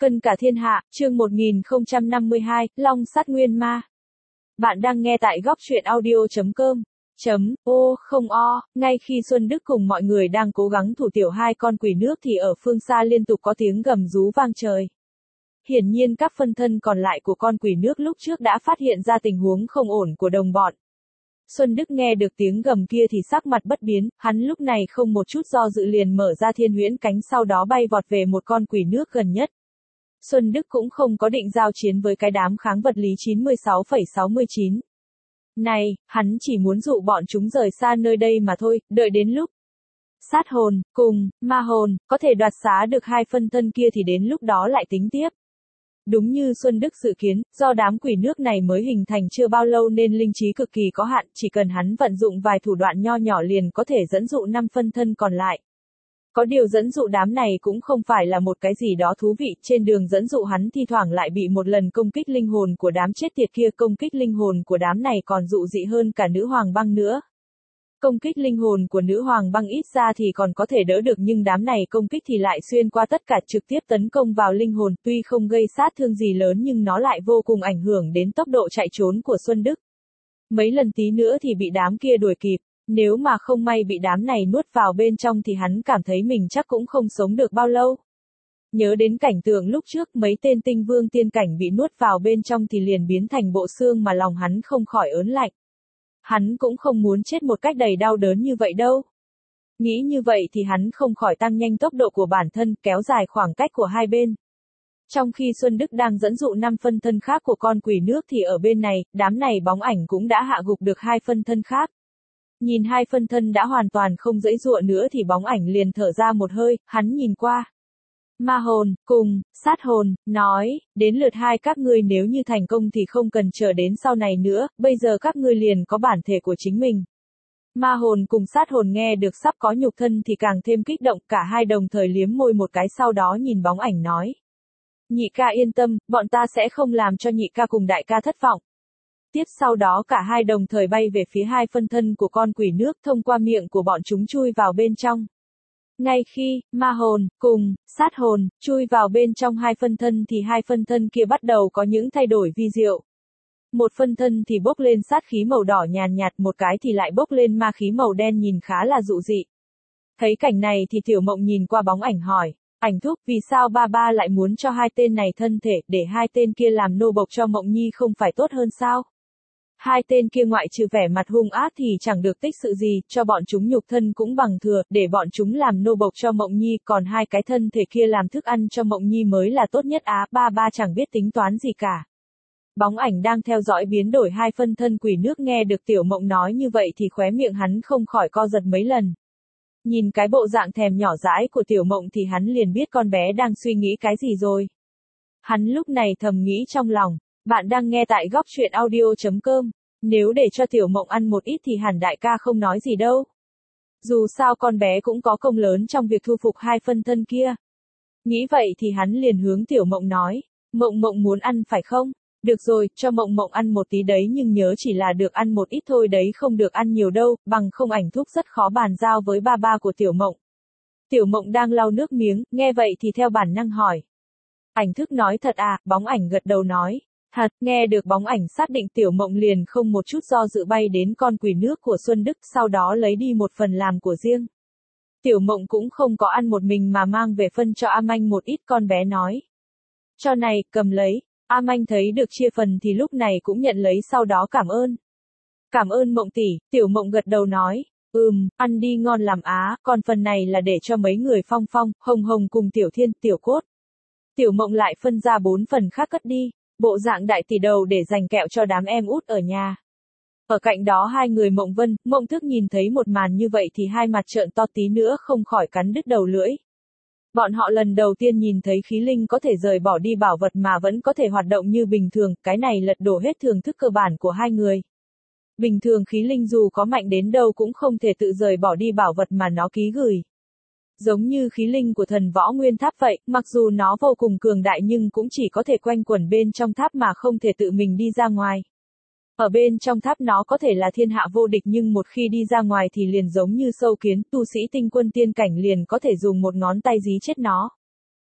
Cân cả thiên hạ, chương 1052, Long sát nguyên ma. Bạn đang nghe tại góc truyện audio.com. Ngay khi Xuân Đức cùng mọi người đang cố gắng thủ tiểu hai con quỷ nước thì ở phương xa liên tục có tiếng gầm rú vang trời. Hiển nhiên các phân thân còn lại của con quỷ nước lúc trước đã phát hiện ra tình huống không ổn của đồng bọn. Xuân Đức nghe được tiếng gầm kia thì sắc mặt bất biến, hắn lúc này không một chút do dự liền mở ra thiên huyễn cánh sau đó bay vọt về một con quỷ nước gần nhất. Xuân Đức cũng không có định giao chiến với cái đám kháng vật lý 96,69. Này, hắn chỉ muốn dụ bọn chúng rời xa nơi đây mà thôi, đợi đến lúc sát hồn, cùng, ma hồn, có thể đoạt xá được hai phân thân kia thì đến lúc đó lại tính tiếp. Đúng như Xuân Đức dự kiến, do đám quỷ nước này mới hình thành chưa bao lâu nên linh trí cực kỳ có hạn, chỉ cần hắn vận dụng vài thủ đoạn nho nhỏ liền có thể dẫn dụ 5 phân thân còn lại. Có điều dẫn dụ đám này cũng không phải là một cái gì đó thú vị, trên đường dẫn dụ hắn thi thoảng lại bị một lần công kích linh hồn của đám chết tiệt kia, công kích linh hồn của đám này còn dụ dị hơn cả nữ hoàng băng nữa. Công kích linh hồn của nữ hoàng băng ít ra thì còn có thể đỡ được nhưng đám này công kích thì lại xuyên qua tất cả trực tiếp tấn công vào linh hồn, tuy không gây sát thương gì lớn nhưng nó lại vô cùng ảnh hưởng đến tốc độ chạy trốn của Xuân Đức. Mấy lần tí nữa thì bị đám kia đuổi kịp. Nếu mà không may bị đám này nuốt vào bên trong thì hắn cảm thấy mình chắc cũng không sống được bao lâu. Nhớ đến cảnh tượng lúc trước mấy tên tinh vương tiên cảnh bị nuốt vào bên trong thì liền biến thành bộ xương mà lòng hắn không khỏi ớn lạnh. Hắn cũng không muốn chết một cách đầy đau đớn như vậy đâu. Nghĩ như vậy thì hắn không khỏi tăng nhanh tốc độ của bản thân, kéo dài khoảng cách của hai bên. Trong khi Xuân Đức đang dẫn dụ 5 phân thân khác của con quỷ nước thì ở bên này, đám này bóng ảnh cũng đã hạ gục được 2 phân thân khác. Nhìn 2 phân thân đã hoàn toàn không dãy dụa nữa thì bóng ảnh liền thở ra một hơi, hắn nhìn qua. Ma hồn, cùng, sát hồn, nói, đến lượt hai các ngươi nếu như thành công thì không cần chờ đến sau này nữa, bây giờ các ngươi liền có bản thể của chính mình. Ma hồn cùng sát hồn nghe được sắp có nhục thân thì càng thêm kích động, cả hai đồng thời liếm môi một cái sau đó nhìn bóng ảnh nói. Nhị ca yên tâm, bọn ta sẽ không làm cho nhị ca cùng đại ca thất vọng. Tiếp sau đó cả hai đồng thời bay về phía 2 phân thân của con quỷ nước thông qua miệng của bọn chúng chui vào bên trong. Ngay khi, ma hồn, cùng, sát hồn, chui vào bên trong 2 phân thân thì 2 phân thân kia bắt đầu có những thay đổi vi diệu. Một phân thân thì bốc lên sát khí màu đỏ nhàn nhạt, một cái thì lại bốc lên ma khí màu đen nhìn khá là dụ dị. Thấy cảnh này thì Tiểu Mộng nhìn qua bóng ảnh hỏi, ảnh thúc vì sao ba ba lại muốn cho 2 tên này thân thể, để 2 tên kia làm nô bộc cho Mộng Nhi không phải tốt hơn sao? 2 tên kia ngoại trừ vẻ mặt hung ác thì chẳng được tích sự gì, cho bọn chúng nhục thân cũng bằng thừa, để bọn chúng làm nô bộc cho Mộng Nhi, còn 2 cái thân thể kia làm thức ăn cho Mộng Nhi mới là tốt nhất á, ba ba chẳng biết tính toán gì cả. Bóng ảnh đang theo dõi biến đổi 2 phân thân quỷ nước nghe được Tiểu Mộng nói như vậy thì khóe miệng hắn không khỏi co giật mấy lần. Nhìn cái bộ dạng thèm nhỏ dãi của Tiểu Mộng thì hắn liền biết con bé đang suy nghĩ cái gì rồi. Hắn lúc này thầm nghĩ trong lòng. Bạn đang nghe tại góc truyện audio.com. Nếu để cho Tiểu Mộng ăn một ít thì hẳn đại ca không nói gì đâu. Dù sao con bé cũng có công lớn trong việc thu phục 2 phân thân kia. Nghĩ vậy thì hắn liền hướng Tiểu Mộng nói. Mộng Mộng muốn ăn phải không? Được rồi, cho Mộng Mộng ăn một tí đấy nhưng nhớ chỉ là được ăn một ít thôi đấy không được ăn nhiều đâu, bằng không ảnh thúc rất khó bàn giao với ba ba của Tiểu Mộng. Tiểu Mộng đang lau nước miếng, nghe vậy thì theo bản năng hỏi. Ảnh thức nói thật à, bóng ảnh gật đầu nói. Thật, nghe được bóng ảnh xác định Tiểu Mộng liền không một chút do dự bay đến con quỷ nước của Xuân Đức, sau đó lấy đi một phần làm của riêng. Tiểu Mộng cũng không có ăn một mình mà mang về phân cho A Manh một ít, con bé nói. Cho này, cầm lấy. A Manh thấy được chia phần thì lúc này cũng nhận lấy sau đó cảm ơn. Cảm ơn Mộng tỷ, Tiểu Mộng gật đầu nói. Ăn đi ngon làm á, còn phần này là để cho mấy người Phong Phong, Hồng Hồng cùng Tiểu Thiên, Tiểu Cốt. Tiểu Mộng lại phân ra 4 phần khác cất đi. Bộ dạng đại tỷ đầu để dành kẹo cho đám em út ở nhà. Ở cạnh đó 2 người Mộng Vân, Mộng Thức nhìn thấy một màn như vậy thì hai mặt trợn to tí nữa không khỏi cắn đứt đầu lưỡi. Bọn họ lần đầu tiên nhìn thấy khí linh có thể rời bỏ đi bảo vật mà vẫn có thể hoạt động như bình thường, cái này lật đổ hết thưởng thức cơ bản của hai người. Bình thường khí linh dù có mạnh đến đâu cũng không thể tự rời bỏ đi bảo vật mà nó ký gửi. Giống như khí linh của thần võ nguyên tháp vậy, mặc dù nó vô cùng cường đại nhưng cũng chỉ có thể quanh quẩn bên trong tháp mà không thể tự mình đi ra ngoài. Ở bên trong tháp nó có thể là thiên hạ vô địch nhưng một khi đi ra ngoài thì liền giống như sâu kiến, tu sĩ tinh quân tiên cảnh liền có thể dùng một ngón tay dí chết nó.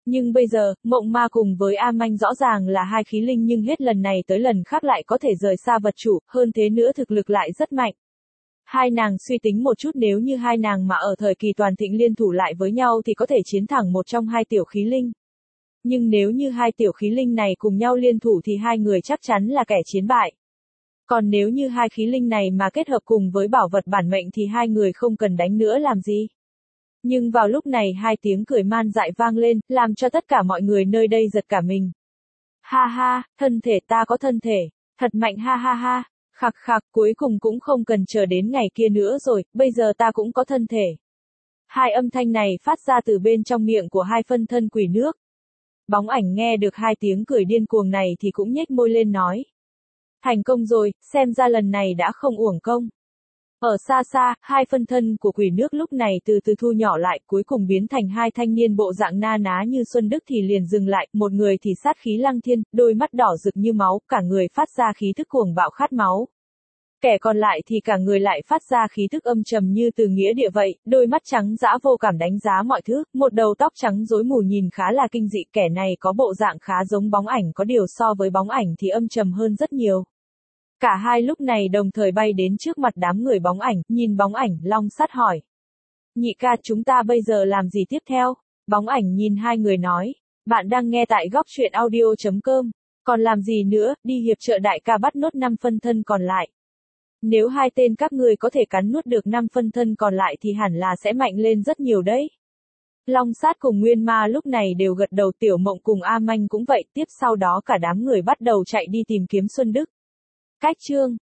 Nhưng bây giờ, Mộng Ma cùng với A Manh rõ ràng là hai khí linh nhưng hết lần này tới lần khác lại có thể rời xa vật chủ, hơn thế nữa thực lực lại rất mạnh. Hai nàng suy tính một chút, nếu như hai nàng mà ở thời kỳ toàn thịnh liên thủ lại với nhau thì có thể chiến thẳng một trong hai tiểu khí linh. Nhưng nếu như hai tiểu khí linh này cùng nhau liên thủ thì hai người chắc chắn là kẻ chiến bại. Còn nếu như hai khí linh này mà kết hợp cùng với bảo vật bản mệnh thì hai người không cần đánh nữa làm gì. Nhưng vào lúc này hai tiếng cười man dại vang lên, làm cho tất cả mọi người nơi đây giật cả mình. Ha ha, thân thể ta có thân thể, thật mạnh ha ha ha, khặc khặc, cuối cùng cũng không cần chờ đến ngày kia nữa rồi, bây giờ ta cũng có thân thể. Hai âm thanh này phát ra từ bên trong miệng của hai phân thân quỷ nước. Bóng ảnh nghe được hai tiếng cười điên cuồng này thì cũng nhếch môi lên nói. Thành công rồi, xem ra lần này đã không uổng công. Ở xa xa, hai phân thân của quỷ nước lúc này từ từ thu nhỏ lại, cuối cùng biến thành hai thanh niên bộ dạng na ná như Xuân Đức thì liền dừng lại, một người thì sát khí lăng thiên, đôi mắt đỏ rực như máu, cả người phát ra khí thức cuồng bạo khát máu. Kẻ còn lại thì cả người lại phát ra khí thức âm trầm như từ nghĩa địa vậy, đôi mắt trắng dã vô cảm đánh giá mọi thứ, một đầu tóc trắng rối mù nhìn khá là kinh dị, kẻ này có bộ dạng khá giống bóng ảnh, có điều so với bóng ảnh thì âm trầm hơn rất nhiều. Cả hai lúc này đồng thời bay đến trước mặt đám người bóng ảnh, nhìn bóng ảnh, Long Sắt hỏi. Nhị ca, chúng ta bây giờ làm gì tiếp theo? Bóng ảnh nhìn hai người nói. Bạn đang nghe tại góc truyện audio.com. Còn làm gì nữa, đi hiệp trợ đại ca bắt nốt 5 phân thân còn lại. Nếu hai tên các ngươi có thể cắn nuốt được 5 phân thân còn lại thì hẳn là sẽ mạnh lên rất nhiều đấy. Long Sát cùng Nguyên Ma lúc này đều gật đầu, Tiểu Mộng cùng A Manh cũng vậy, tiếp sau đó cả đám người bắt đầu chạy đi tìm kiếm Xuân Đức. Cách chương